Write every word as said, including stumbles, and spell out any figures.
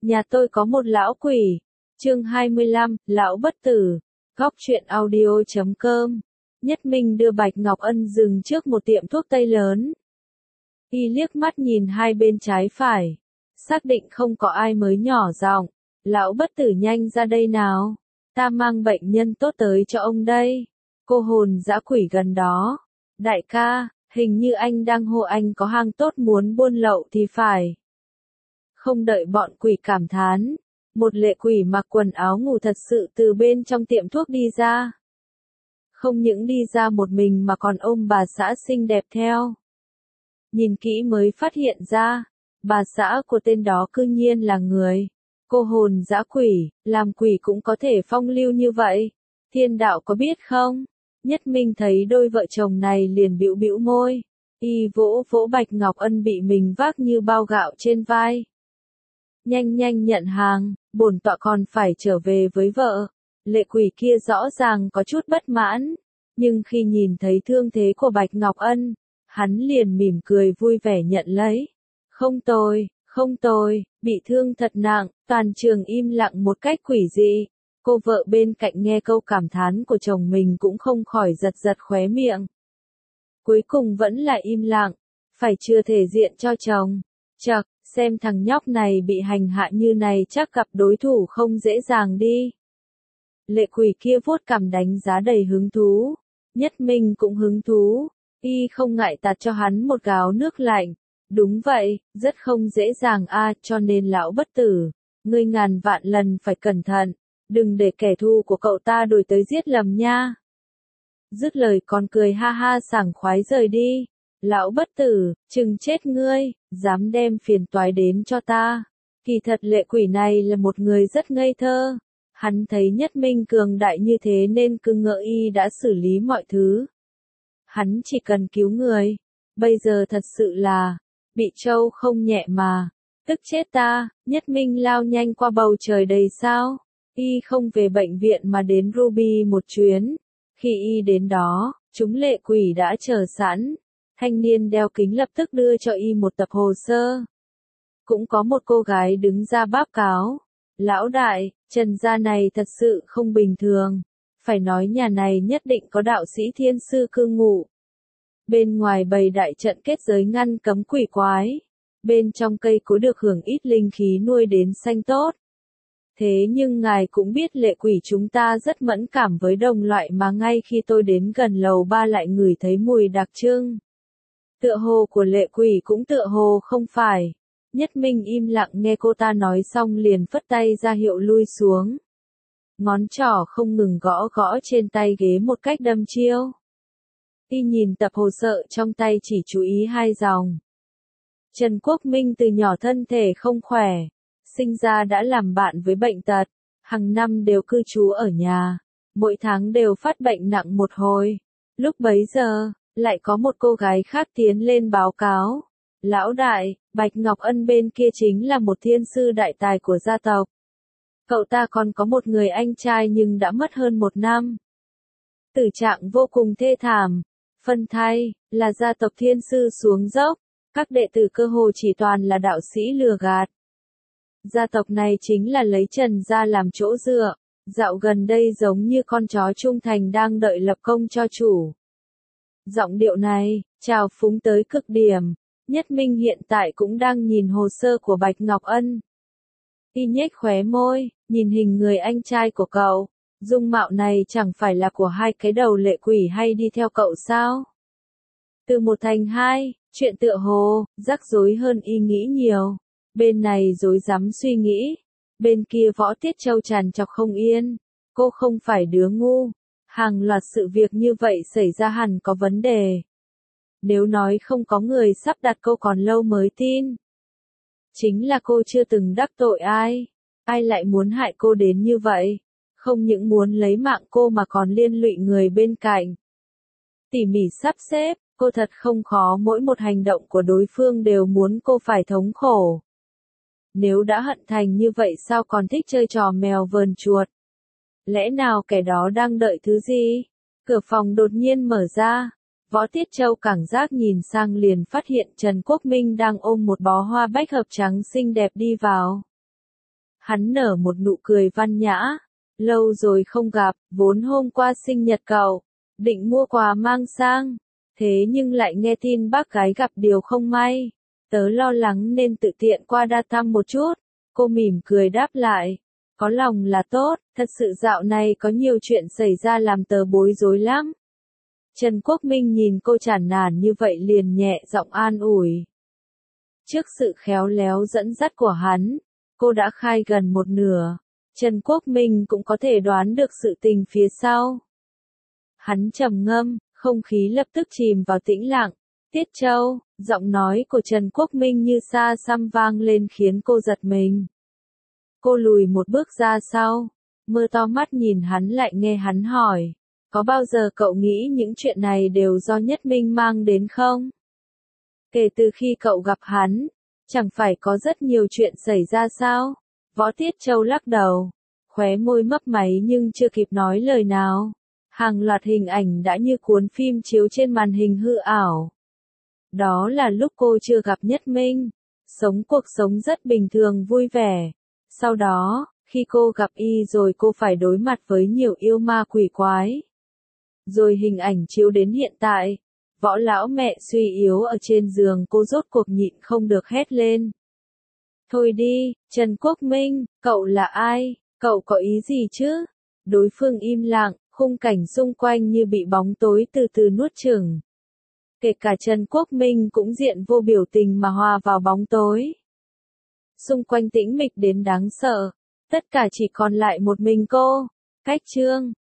Nhà tôi có một lão quỷ. Chương hai mươi lăm, Lão Bất Tử. Góc truyện audio chấm com. Nhất Minh đưa Bạch Ngọc Ân dừng trước một tiệm thuốc tây lớn. Y liếc mắt nhìn hai bên trái phải. Xác định không có ai mới nhỏ giọng. Lão Bất Tử nhanh ra đây nào. Ta mang bệnh nhân tốt tới cho ông đây. Cô hồn dã quỷ gần đó. Đại ca, hình như anh đang hô anh có hàng tốt muốn buôn lậu thì phải. Không đợi bọn quỷ cảm thán, một lệ quỷ mặc quần áo ngủ thật sự từ bên trong tiệm thuốc đi ra. Không những đi ra một mình mà còn ôm bà xã xinh đẹp theo. Nhìn kỹ mới phát hiện ra, bà xã của tên đó cư nhiên là người. Cô hồn dã quỷ, làm quỷ cũng có thể phong lưu như vậy. Thiên đạo có biết không? Nhất Minh thấy đôi vợ chồng này liền bĩu bĩu môi. Y vỗ vỗ Bạch Ngọc Ân bị mình vác như bao gạo trên vai. Nhanh nhanh nhận hàng, bổn tọa còn phải trở về với vợ. Lệ quỷ kia rõ ràng có chút bất mãn, nhưng khi nhìn thấy thương thế của Bạch Ngọc Ân, hắn liền mỉm cười vui vẻ nhận lấy. Không tồi, không tồi, bị thương thật nặng, toàn trường im lặng một cách quỷ dị. Cô vợ bên cạnh nghe câu cảm thán của chồng mình cũng không khỏi giật giật khóe miệng. Cuối cùng vẫn là im lặng, phải chưa thể diện cho chồng. Chậc, xem thằng nhóc này bị hành hạ như này chắc gặp đối thủ không dễ dàng đi. Lệ quỷ kia vuốt cằm đánh giá đầy hứng thú. Nhất Minh cũng hứng thú. Y không ngại tạt cho hắn một gáo nước lạnh. Đúng vậy, rất không dễ dàng a, cho nên lão bất tử, ngươi ngàn vạn lần phải cẩn thận, đừng để kẻ thù của cậu ta đuổi tới giết lầm nha. Dứt lời còn cười ha ha sảng khoái rời đi. Lão bất tử, chừng chết ngươi, dám đem phiền toái đến cho ta. Kỳ thật lệ quỷ này là một người rất ngây thơ. Hắn thấy Nhất Minh cường đại như thế nên cứ ngỡ y đã xử lý mọi thứ. Hắn chỉ cần cứu người. Bây giờ thật sự là, bị trâu không nhẹ mà. Tức chết ta, Nhất Minh lao nhanh qua bầu trời đầy sao. Y không về bệnh viện mà đến Ruby một chuyến. Khi y đến đó, chúng lệ quỷ đã chờ sẵn. Thanh niên đeo kính lập tức đưa cho y một tập hồ sơ. Cũng có một cô gái đứng ra báo cáo. Lão đại, Trần gia này thật sự không bình thường. Phải nói nhà này nhất định có đạo sĩ thiên sư cư ngụ. Bên ngoài bày đại trận kết giới ngăn cấm quỷ quái. Bên trong cây cối được hưởng ít linh khí nuôi đến xanh tốt. Thế nhưng ngài cũng biết lệ quỷ chúng ta rất mẫn cảm với đồng loại mà ngay khi tôi đến gần lầu ba lại ngửi thấy mùi đặc trưng. Tựa hồ của lệ quỷ cũng tựa hồ không phải. Nhất Minh im lặng nghe cô ta nói xong liền phất tay ra hiệu lui xuống. Ngón trỏ không ngừng gõ gõ trên tay ghế một cách đâm chiêu. Y nhìn tập hồ sơ trong tay chỉ chú ý hai dòng. Trần Quốc Minh từ nhỏ thân thể không khỏe. Sinh ra đã làm bạn với bệnh tật. Hàng năm đều cư trú ở nhà. Mỗi tháng đều phát bệnh nặng một hồi. Lúc bấy giờ, lại có một cô gái khác tiến lên báo cáo. Lão đại, Bạch Ngọc Ân bên kia chính là một thiên sư đại tài của gia tộc. Cậu ta còn có một người anh trai nhưng đã mất hơn một năm. Tử trạng vô cùng thê thảm. Phân thay, là gia tộc thiên sư xuống dốc. Các đệ tử cơ hồ chỉ toàn là đạo sĩ lừa gạt. Gia tộc này chính là lấy Trần gia làm chỗ dựa. Dạo gần đây giống như con chó trung thành đang đợi lập công cho chủ. Giọng điệu này, trào phúng tới cực điểm. Nhất Minh hiện tại cũng đang nhìn hồ sơ của Bạch Ngọc Ân. Y nhếch khóe môi, nhìn hình người anh trai của cậu. Dung mạo này chẳng phải là của hai cái đầu lệ quỷ hay đi theo cậu sao? Từ một thành hai, chuyện tựa hồ, rắc rối hơn y nghĩ nhiều. Bên này rối rắm suy nghĩ. Bên kia Võ Tiết Châu tràn trọc không yên. Cô không phải đứa ngu. Hàng loạt sự việc như vậy xảy ra hẳn có vấn đề. Nếu nói không có người sắp đặt cô còn lâu mới tin. Chính là cô chưa từng đắc tội ai. Ai lại muốn hại cô đến như vậy? Không những muốn lấy mạng cô mà còn liên lụy người bên cạnh. Tỉ mỉ sắp xếp, cô thật không khó, mỗi một hành động của đối phương đều muốn cô phải thống khổ. Nếu đã hận thành như vậy sao còn thích chơi trò mèo vờn chuột? Lẽ nào kẻ đó đang đợi thứ gì? Cửa phòng đột nhiên mở ra. Võ Tiết Châu cảm giác nhìn sang liền phát hiện Trần Quốc Minh đang ôm một bó hoa bách hợp trắng xinh đẹp đi vào. Hắn nở một nụ cười văn nhã. Lâu rồi không gặp, vốn hôm qua sinh nhật cậu, định mua quà mang sang. Thế nhưng lại nghe tin bác gái gặp điều không may. Tớ lo lắng nên tự tiện qua đa thăm một chút. Cô mỉm cười đáp lại. Có lòng là tốt, thật sự dạo này có nhiều chuyện xảy ra làm tớ bối rối lắm. Trần Quốc Minh nhìn cô chản nản như vậy liền nhẹ giọng an ủi. Trước sự khéo léo dẫn dắt của hắn, cô đã khai gần một nửa. Trần Quốc Minh cũng có thể đoán được sự tình phía sau. Hắn trầm ngâm, không khí lập tức chìm vào tĩnh lặng. Tiết Châu, giọng nói của Trần Quốc Minh như xa xăm vang lên khiến cô giật mình. Cô lùi một bước ra sau, mơ to mắt nhìn hắn lại nghe hắn hỏi. Có bao giờ cậu nghĩ những chuyện này đều do Nhất Minh mang đến không? Kể từ khi cậu gặp hắn, chẳng phải có rất nhiều chuyện xảy ra sao? Võ Tiết Châu lắc đầu, khóe môi mấp máy nhưng chưa kịp nói lời nào. Hàng loạt hình ảnh đã như cuốn phim chiếu trên màn hình hư ảo. Đó là lúc cô chưa gặp Nhất Minh, sống cuộc sống rất bình thường vui vẻ. Sau đó, khi cô gặp y rồi cô phải đối mặt với nhiều yêu ma quỷ quái. Rồi hình ảnh chiếu đến hiện tại, Võ lão mẹ suy yếu ở trên giường cô rốt cuộc nhịn không được hét lên. Thôi đi, Trần Quốc Minh, cậu là ai, cậu có ý gì chứ? Đối phương im lặng, khung cảnh xung quanh như bị bóng tối từ từ nuốt chửng. Kể cả Trần Quốc Minh cũng diện vô biểu tình mà hòa vào bóng tối. Xung quanh tĩnh mịch đến đáng sợ, tất cả chỉ còn lại một mình cô. Cách chương